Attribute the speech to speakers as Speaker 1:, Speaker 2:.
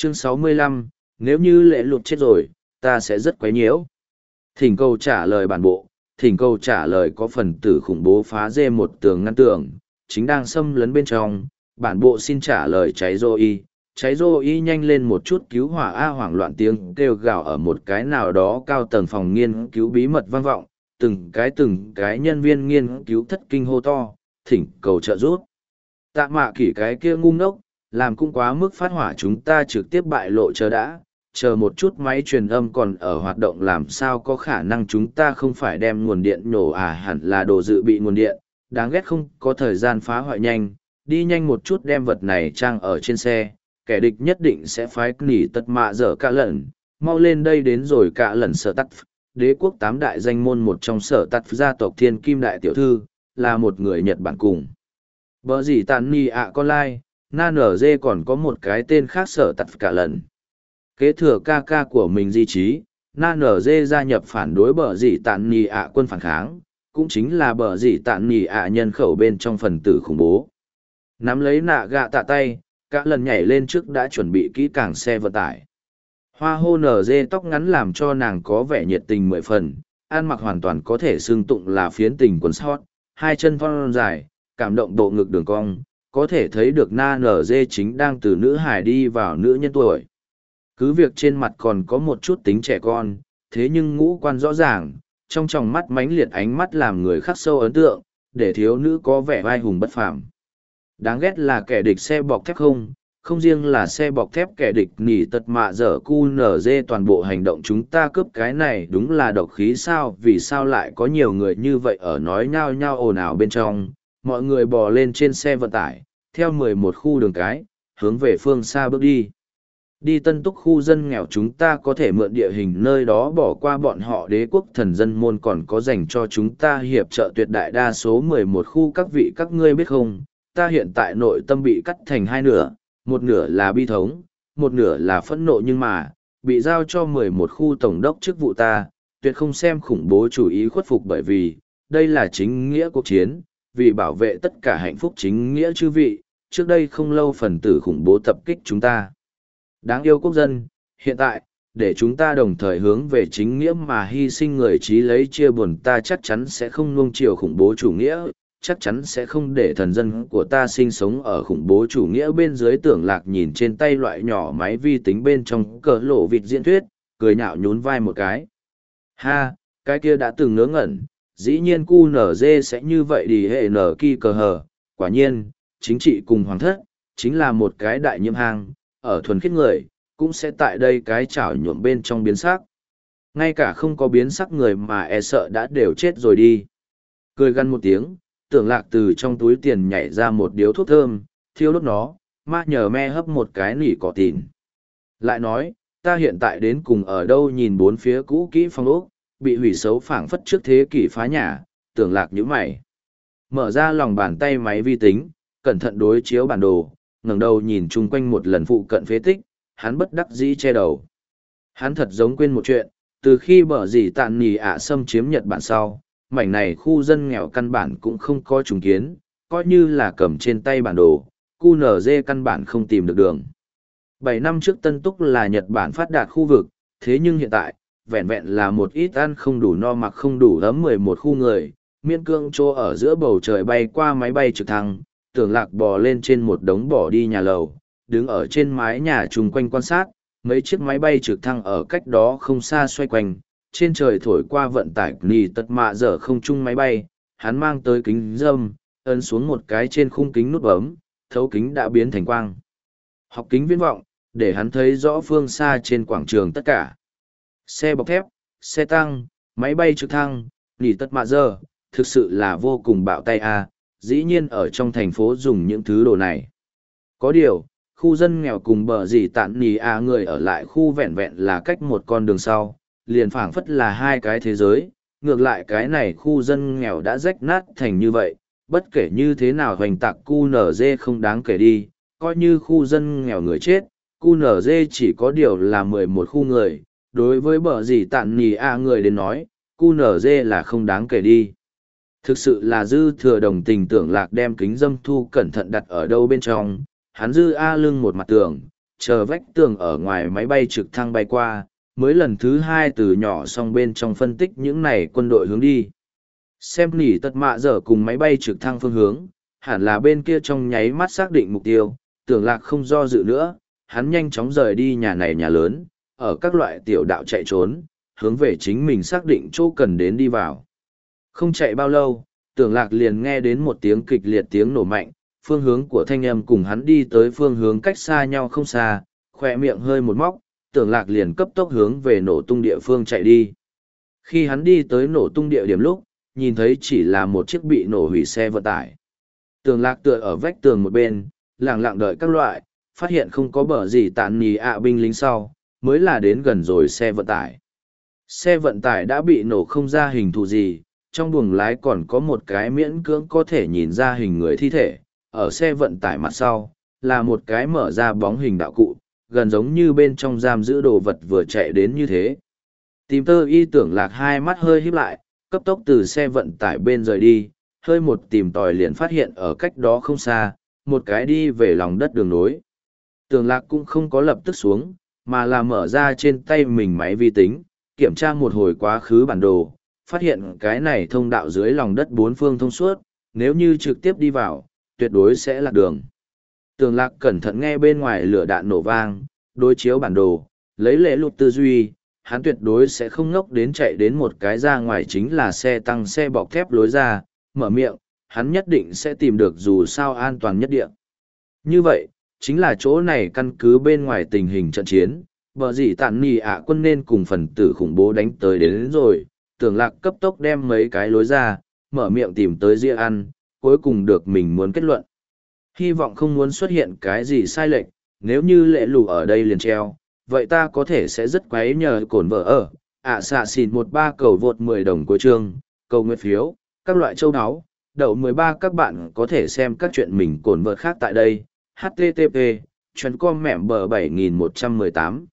Speaker 1: Chương 65, nếu như lệ lụt chết rồi, ta sẽ rất quấy nhiễu. Thỉnh cầu trả lời bản bộ, thỉnh cầu trả lời có phần tử khủng bố phá dê một tường ngăn tường, chính đang xâm lấn bên trong, bản bộ xin trả lời cháy rô y nhanh lên một chút cứu hỏa a hoảng loạn tiếng kêu gào ở một cái nào đó cao tầng phòng nghiên cứu bí mật vang vọng, từng cái nhân viên nghiên cứu thất kinh hô to, thỉnh cầu trợ giúp. Tạ mạ kỷ cái kia ngu ngốc, làm cũng quá mức phát hỏa chúng ta trực tiếp bại lộ chờ một chút máy truyền âm còn ở hoạt động làm sao có khả năng chúng ta không phải đem nguồn điện nổ hẳn là đồ dự bị nguồn điện, đáng ghét không có thời gian phá hoại nhanh, đi nhanh một chút đem vật này trang ở trên xe, kẻ địch nhất định sẽ phái nỉ tật mạ dở cả lần, mau lên đây đến rồi cả lần sở tắt. Đế quốc tám đại danh môn một trong sở tắt gia tộc thiên kim đại tiểu thư, là một người Nhật Bản cùng. Bở gì tàn nì con lai, na nở dê còn có một cái tên khác sở tắt cả lần. Kế thừa ca của mình di trí, na nở dê gia nhập phản đối bở gì tàn nì quân phản kháng, cũng chính là bở gì tàn nì nhân khẩu bên trong phần tử khủng bố. Nắm lấy nạ gạ tạ tay, cả lần nhảy lên trước đã chuẩn bị kỹ càng xe vận tải. Hoa hô nở dê tóc ngắn làm cho nàng có vẻ nhiệt tình 10 phần, ăn mặc hoàn toàn có thể xương tụng là phiến tình quần sót, hai chân thon dài, cảm động bộ ngực đường cong, có thể thấy được na nở dê chính đang từ nữ hài đi vào nữ nhân tuổi. Cứ việc trên mặt còn có một chút tính trẻ con, thế nhưng ngũ quan rõ ràng, trong tròng mắt mãnh liệt ánh mắt làm người khắc sâu ấn tượng, để thiếu nữ có vẻ vai hùng bất phàm. Đáng ghét là kẻ địch xe bọc thép không riêng là xe bọc thép kẻ địch nỉ tật mạ dở cu nở dê toàn bộ hành động chúng ta cướp cái này đúng là độc khí sao vì sao lại có nhiều người như vậy ở nói nhao nhao ồn ào bên trong, mọi người bò lên trên xe vận tải, theo 11 khu đường cái, hướng về phương xa bước đi. Đi tân túc khu dân nghèo chúng ta có thể mượn địa hình nơi đó bỏ qua bọn họ đế quốc thần dân môn còn có dành cho chúng ta hiệp trợ tuyệt đại đa số 11 khu các vị các ngươi biết không, ta hiện tại nội tâm bị cắt thành hai nửa, một nửa là bi thống, một nửa là phẫn nộ nhưng mà, bị giao cho 11 khu tổng đốc chức vụ ta, tuyệt không xem khủng bố chủ ý khuất phục bởi vì, đây là chính nghĩa cuộc chiến, vì bảo vệ tất cả hạnh phúc chính nghĩa chư vị, trước đây không lâu phần tử khủng bố tập kích chúng ta. Đáng yêu quốc dân, hiện tại, để chúng ta đồng thời hướng về chính nghĩa mà hy sinh người trí lấy chia buồn ta chắc chắn sẽ không nuông chiều khủng bố chủ nghĩa, chắc chắn sẽ không để thần dân của ta sinh sống ở khủng bố chủ nghĩa bên dưới tưởng lạc nhìn trên tay loại nhỏ máy vi tính bên trong cờ lộ vịt diễn thuyết, cười nhạo nhún vai một cái. Ha, cái kia đã từng ngớ ngẩn, dĩ nhiên QNZ sẽ như vậy đi hệ nở kỳ cờ hờ, quả nhiên, chính trị cùng hoàng thất, chính là một cái đại nhiễm hang, ở thuần khiết người, cũng sẽ tại đây cái chảo nhuộm bên trong biến sắc. Ngay cả không có biến sắc người mà e sợ đã đều chết rồi đi. Cười gằn một tiếng, tưởng lạc từ trong túi tiền nhảy ra một điếu thuốc thơm, thiêu đốt nó, ma nhờ me hấp một cái nỉ cỏ tìn. Lại nói, ta hiện tại đến cùng ở đâu nhìn bốn phía cũ kỹ phong ốc, bị hủy xấu phảng phất trước thế kỷ phá nhà, tưởng lạc nhíu mày. Mở ra lòng bàn tay máy vi tính, cẩn thận đối chiếu bản đồ, ngẩng đầu nhìn chung quanh một lần phụ cận phế tích, hắn bất đắc dĩ che đầu. Hắn thật giống quên một chuyện, từ khi bở gì tạn nỉ xâm chiếm Nhật Bản sau, mảnh này khu dân nghèo căn bản cũng không có trùng kiến, coi như là cầm trên tay bản đồ, QNZ căn bản không tìm được đường. 7 năm trước Tân Túc là Nhật Bản phát đạt khu vực, thế nhưng hiện tại, vẹn vẹn là một ít ăn không đủ no mặc không đủ ấm 11 khu người, miên cương trô ở giữa bầu trời bay qua máy bay trực thăng, tưởng lạc bò lên trên một đống bỏ đi nhà lầu, đứng ở trên mái nhà chung quanh quan sát, mấy chiếc máy bay trực thăng ở cách đó không xa xoay quanh, trên trời thổi qua vận tải nỉ tật mạ dở không chung máy bay, hắn mang tới kính dâm, ấn xuống một cái trên khung kính nút bấm, thấu kính đã biến thành quang. Học kính viễn vọng, để hắn thấy rõ phương xa trên quảng trường tất cả. Xe bọc thép, xe tăng, máy bay trực thăng, nỉ tật mạ dở, thực sự là vô cùng bạo tay dĩ nhiên ở trong thành phố dùng những thứ đồ này. Có điều, khu dân nghèo cùng bờ gì tạn nỉ người ở lại khu vẹn vẹn là cách một con đường sau, liền phảng phất là hai cái thế giới, ngược lại cái này khu dân nghèo đã rách nát thành như vậy, bất kể như thế nào hoành tạc QNZ không đáng kể đi, coi như khu dân nghèo người chết, QNZ chỉ có điều là 11 khu người, đối với bờ gì tạn nỉ người đến nói, QNZ là không đáng kể đi. Thực sự là dư thừa đồng tình tưởng lạc đem kính dâm thu cẩn thận đặt ở đâu bên trong, hắn dư lưng một mặt tường, chờ vách tường ở ngoài máy bay trực thăng bay qua, mới lần thứ hai từ nhỏ xong bên trong phân tích những này quân đội hướng đi. Xem nỉ tật mạ dở cùng máy bay trực thăng phương hướng, hẳn là bên kia trong nháy mắt xác định mục tiêu, Tưởng Lạc không do dự nữa, hắn nhanh chóng rời đi nhà này nhà lớn, ở các loại tiểu đạo chạy trốn, hướng về chính mình xác định chỗ cần đến đi vào. Không chạy bao lâu, Tưởng Lạc liền nghe đến một tiếng kịch liệt tiếng nổ mạnh, phương hướng của thanh âm cùng hắn đi tới phương hướng cách xa nhau không xa, khỏe miệng hơi một móc, Tưởng Lạc liền cấp tốc hướng về nổ tung địa phương chạy đi. Khi hắn đi tới nổ tung địa điểm lúc, nhìn thấy chỉ là một chiếc bị nổ hủy xe vận tải. Tưởng Lạc tựa ở vách tường một bên, lặng lặng đợi các loại, phát hiện không có bờ gì tàn nì binh lính sau, mới là đến gần rồi xe vận tải. Xe vận tải đã bị nổ không ra hình thù gì, trong buồng lái còn có một cái miễn cưỡng có thể nhìn ra hình người thi thể, ở xe vận tải mặt sau, là một cái mở ra bóng hình đạo cụ, gần giống như bên trong giam giữ đồ vật vừa chạy đến như thế. Tìm tơ y Tưởng Lạc hai mắt hơi híp lại, cấp tốc từ xe vận tải bên rời đi, hơi một tìm tòi liền phát hiện ở cách đó không xa, một cái đi về lòng đất đường nối. Tưởng Lạc cũng không có lập tức xuống, mà là mở ra trên tay mình máy vi tính, kiểm tra một hồi quá khứ bản đồ, phát hiện cái này thông đạo dưới lòng đất bốn phương thông suốt, nếu như trực tiếp đi vào, tuyệt đối sẽ lạc đường. Tưởng Lạc cẩn thận nghe bên ngoài lửa đạn nổ vang, đối chiếu bản đồ, lấy lễ lụt tư duy, hắn tuyệt đối sẽ không ngốc đến chạy đến một cái ra ngoài chính là xe tăng xe bọc thép lối ra, mở miệng, hắn nhất định sẽ tìm được dù sao an toàn nhất địa. Như vậy, chính là chỗ này căn cứ bên ngoài tình hình trận chiến, bờ gì tản nì quân nên cùng phần tử khủng bố đánh tới đến rồi, Tưởng Lạc cấp tốc đem mấy cái lối ra, mở miệng tìm tới ria ăn, cuối cùng được mình muốn kết luận. Hy vọng không muốn xuất hiện cái gì sai lệch, nếu như lệ lù ở đây liền treo, vậy ta có thể sẽ rất quấy nhờ cổn vợ ở, xạ xịn 13 cầu vượt 10 đồng của chương, cầu nguyện phiếu, các loại châu áo, đậu 13 các bạn có thể xem các chuyện mình cổn vợ khác tại đây, http, chuyến com mẹm bờ 7118.